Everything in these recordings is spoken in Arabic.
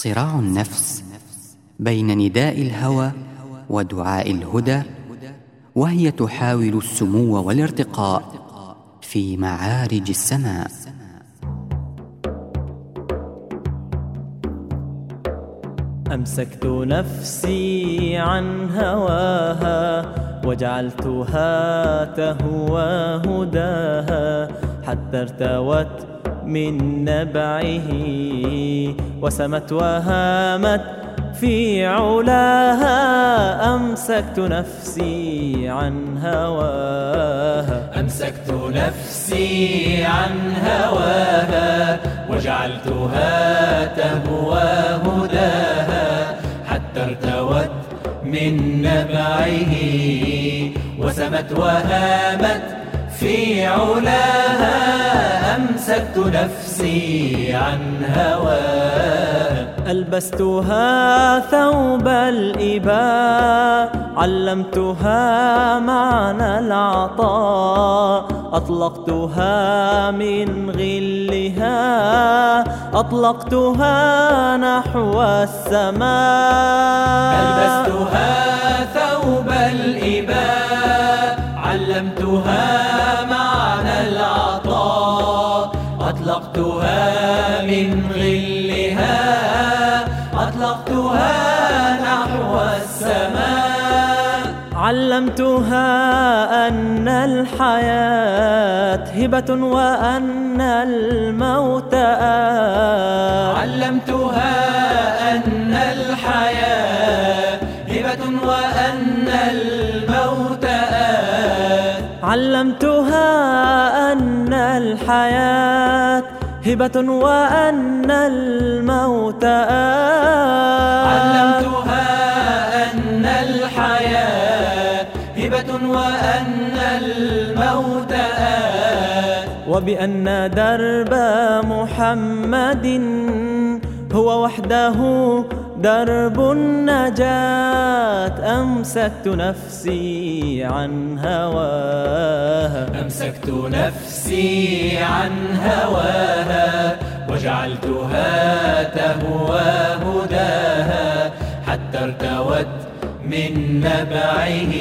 صراع النفس بين نداء الهوى ودعاء الهدى، وهي تحاول السمو والارتقاء في معارج السماء. أمسكت نفسي عن هواها وجعلتها تهوى هداها، حتى ارتوت من نبعه وسمت وهامت في علاها. أمسكت نفسي عن هواها، أمسكت نفسي عن هواها وجعلتها تهوى هداها، حتى ارتوت من نبعه وسمت وهامت في علاها. أمسكت نفسي عن هواها، ألبستها ثوب الإباء، علمتها معنى العطاء، أطلقتها من غلها، أطلقتها نحو السماء. ألبستها ثوب الإباء، علمتها معنى العطاء، أطلقتها من غلها، أطلقتها نحو السماء. علمتها أن الحياة هبة وأن الموت آت، علمتها أن الحياة هبة وأن الموت آت، علمتها أن الحياة هبة وأن الموت آت، علمتها أن الحياة هبة وأن الموت آت، وبأن درب محمد هو وحده درب النجاة. أمسكت نفسي عن هواها، أمسكت نفسي عن هواها وجعلتها تهوى هداها، حتى ارتوت من نبعه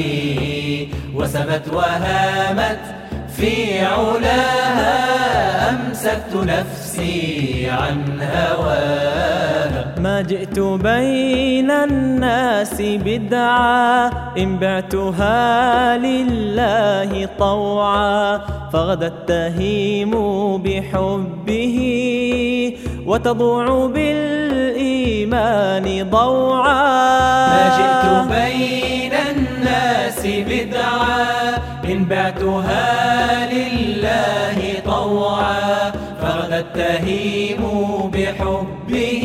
وسمت وهامت في علاها. أمسكت نفسي عن هواها، ما جئت بين الناس بدعا، إن بعتها لله طوعا، فغدت تهيم بحبه وتضوع بالإيمان ضوعا. ما جئت بين الناس بدعا، إن بعتها لله طوعا، فغدت تهيم بحبه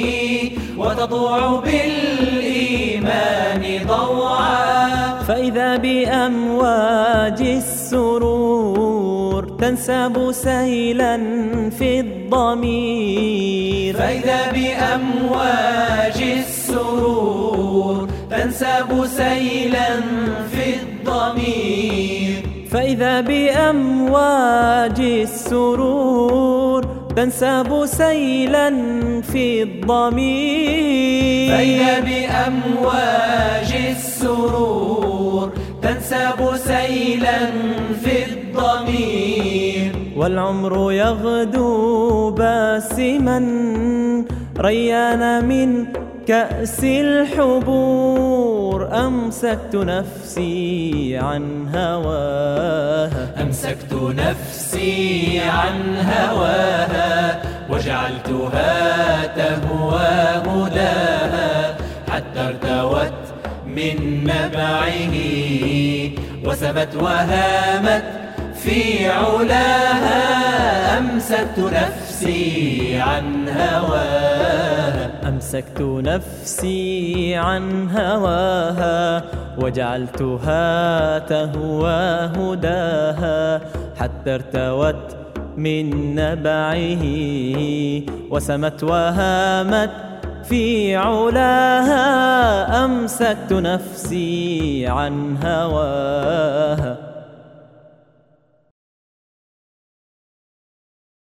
وتضوع بالإيمان ضوعا. فإذا بأمواج السرور تنساب سيلا في الضمير، فإذا بأمواج السرور تنساب سيلا في الضمير، فإذا بأمواج السرور تنساب سيلا في الضمير، فإذا بأمواج السرور تنساب سيلا في الضمير. والعمر يغدو باسما ريان من كأس الحبور. أمسكت نفسي عن هواها، أمسكت نفسي عن هواها وجعلتها تهوى هداها، حتى ارتوت من نبعه وسمت وهامت في علاها. أمسكت نفسي عن هواها، أمسكت نفسي عن هواها وجعلتها تهوى هداها، حتى ارتوت من نبعه وسمت وهامت في علاها. أمسكت نفسي عن هواها.